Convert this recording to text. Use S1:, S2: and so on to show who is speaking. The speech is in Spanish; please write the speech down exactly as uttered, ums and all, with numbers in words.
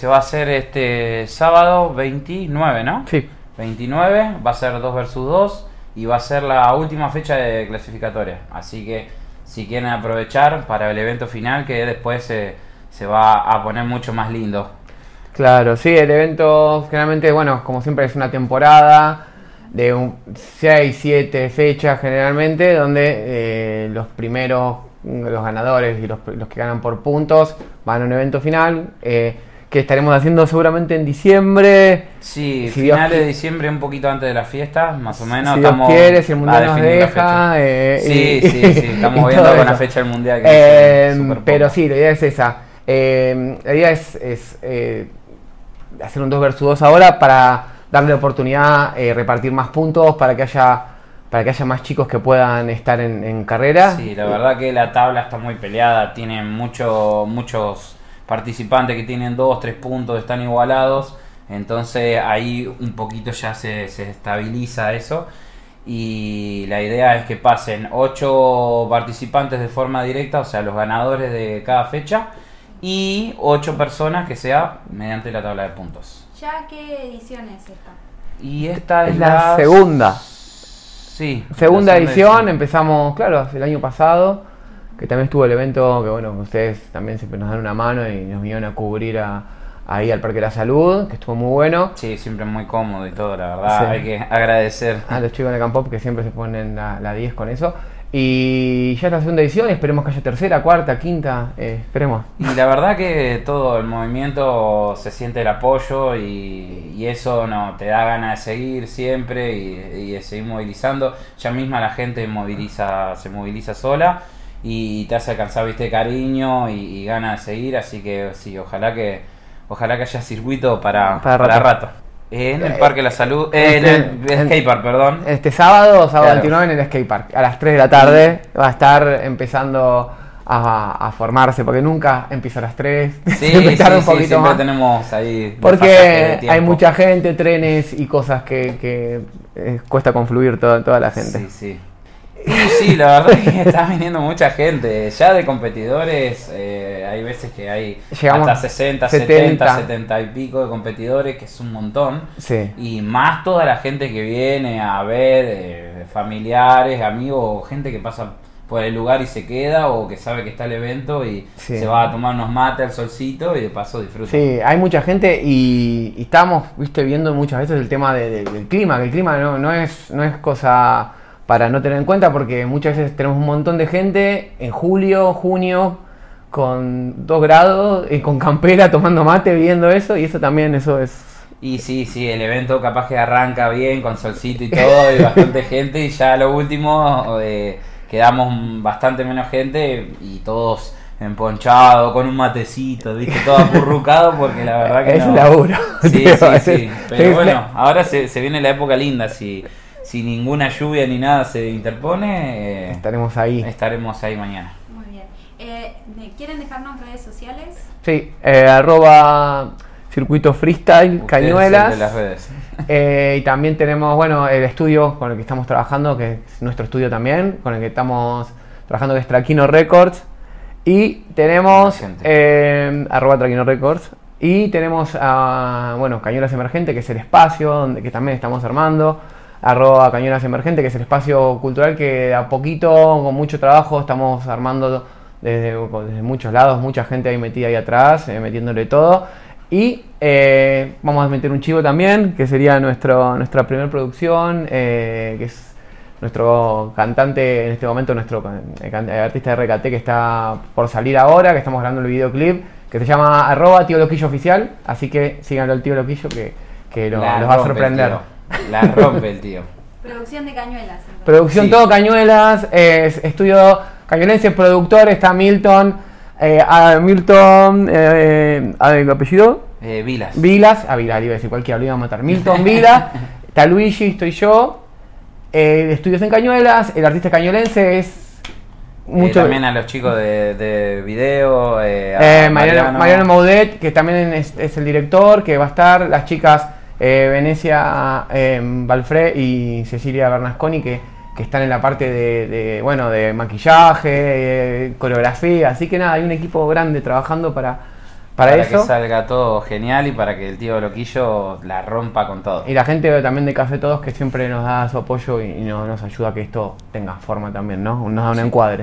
S1: Se va a hacer este sábado veintinueve, ¿no?
S2: Sí.
S1: veintinueve, va a ser dos versus dos y va a ser la última fecha de clasificatoria. Así que si quieren aprovechar para el evento final, que después se, se va a poner mucho más lindo.
S2: Claro, sí, el evento generalmente, bueno, como siempre es una temporada de seis, siete fechas generalmente, donde eh, los primeros, los ganadores y los, los que ganan por puntos van a un evento final. Eh, que estaremos haciendo seguramente en diciembre.
S1: Sí,
S2: si
S1: finales
S2: Dios,
S1: de diciembre, un poquito antes de las fiestas, más o menos.
S2: Si Dios
S1: estamos
S2: quiere, si el mundial nos deja.
S1: Eh, sí,
S2: y,
S1: sí, sí, estamos viendo con eso. La fecha del mundial. Que
S2: eh, pero sí, la idea es esa. Eh, la idea es, es eh, hacer un dos versus dos ahora para darle oportunidad, eh, repartir más puntos, para que haya para que haya más chicos que puedan estar en, en carrera.
S1: Sí, la verdad que la tabla está muy peleada, tienen mucho, muchos participantes que tienen dos, tres puntos, están igualados, entonces ahí un poquito ya se, se estabiliza eso y la idea es que pasen ocho participantes de forma directa, o sea los ganadores de cada fecha, y ocho personas que sea mediante la tabla de puntos.
S3: ¿Ya qué edición es esta?
S1: Y esta es,
S2: es la,
S1: la
S2: segunda.
S1: Sí.
S2: Segunda edición, edición, empezamos, claro, el año pasado. Que también estuvo el evento, que bueno, ustedes también siempre nos dan una mano y nos vinieron a cubrir a, ahí al Parque de la Salud, que estuvo muy bueno.
S1: Sí, siempre muy cómodo y todo, la verdad, sí. Hay que agradecer.
S2: A los chicos de Campop que siempre se ponen la, la diez con eso. Y ya es la segunda edición, esperemos que haya tercera, cuarta, quinta, eh, esperemos.
S1: Y la verdad que todo el movimiento se siente el apoyo y, y eso no te da ganas de seguir siempre y, y de seguir movilizando. Ya misma la gente moviliza, se moviliza sola. Y te hace alcanzar, viste, cariño y, y ganas de seguir, así que sí, ojalá que ojalá que haya circuito para,
S2: para,
S1: para
S2: rato.
S1: rato. En el Parque de la Salud, eh, este, en el skatepark, perdón.
S2: Este sábado, sábado
S1: claro.
S2: veintinueve en el skatepark, a las tres de la tarde va a estar empezando a, a formarse, porque nunca empieza a las tres,
S1: sí,
S2: siempre
S1: sí,
S2: tarda un
S1: sí,
S2: poquito
S1: siempre
S2: más.
S1: tenemos ahí
S2: porque hay mucha gente, trenes y cosas que, que eh, cuesta confluir toda, toda la gente.
S1: Sí, sí. Sí, sí, la verdad es que está viniendo mucha gente. Ya de competidores, eh, hay veces que hay
S2: Llegamos
S1: hasta sesenta, setenta, setenta y pico de competidores, que es un montón.
S2: Sí.
S1: Y más toda la gente que viene a ver, eh, familiares, amigos, gente que pasa por el lugar y se queda, o que sabe que está el evento y sí. se va a tomar unos mates al solcito y de paso disfruta.
S2: Sí, hay mucha gente y, y estamos, viste, viendo muchas veces el tema de, de, del clima, que el clima no, no es, no es cosa para no tener en cuenta, porque muchas veces tenemos un montón de gente en julio, junio, con dos grados y con campera tomando mate, viendo eso, y eso también, eso es...
S1: Y sí, sí, el evento capaz que arranca bien, con solcito y todo, y bastante gente, y ya a lo último eh, quedamos bastante menos gente y todos emponchados, con un matecito, ¿viste? Todo apurrucado, porque la verdad que
S2: es
S1: no...
S2: un laburo.
S1: Sí,
S2: tío,
S1: sí,
S2: es,
S1: sí, pero
S2: es,
S1: bueno, ahora se, se viene la época linda, si... Si ninguna lluvia ni nada se interpone, eh,
S2: estaremos ahí.
S1: Estaremos ahí mañana.
S3: Muy bien. Eh, ¿Quieren dejarnos redes sociales?
S2: Sí, eh, arroba circuito freestyle,
S1: Ustedes
S2: Cañuelas.
S1: de las redes.
S2: Eh, y también tenemos, bueno, el estudio con el que estamos trabajando, que es nuestro estudio también, con el que estamos trabajando, que es Traquino Records. Y tenemos eh, arroba Traquino Records. Y tenemos, a, bueno, Cañuelas Emergente, que es el espacio donde que también estamos armando. Arroba Cañuelas Emergente, que es el espacio cultural que a poquito, con mucho trabajo, estamos armando desde, desde muchos lados, mucha gente ahí metida ahí atrás, eh, metiéndole todo. Y eh, vamos a meter un chivo también, que sería nuestro, nuestra primera producción, eh, que es nuestro cantante, en este momento nuestro eh, artista de R K T, que está por salir ahora, que estamos grabando el videoclip, que se llama arroba Tío Loquillo Oficial, así que síganlo al Tío Loquillo, que, que lo, los va a sorprender.
S1: La rompe el tío.
S3: Producción de Cañuelas. Entonces.
S2: Producción sí. Todo Cañuelas, eh, estudio cañuelense, productor, está Milton, eh, a Milton, eh, ¿a el apellido?
S1: Eh, Vilas.
S2: Vilas, a Vilas, iba a decir cualquiera, lo iba a matar. Milton Vilas, está Luigi, estoy yo, eh, estudios en Cañuelas, el artista cañuelense es...
S1: Mucho... Eh, también a los chicos de, de video, eh,
S2: a eh, Mariano, Mariano Maudet, que también es, es el director, que va a estar, las chicas... Eh, Venecia eh, Valfré y Cecilia Bernasconi, que, que están en la parte de, de bueno de maquillaje, eh, coreografía, así que nada, hay un equipo grande trabajando para, Para,
S1: para
S2: eso,
S1: que salga todo genial y para que el tío Loquillo la rompa con todo.
S2: Y la gente también de Café Todos que siempre nos da su apoyo y, y nos, nos ayuda a que esto tenga forma también, ¿no? Nos da un
S1: Sí.
S2: encuadre.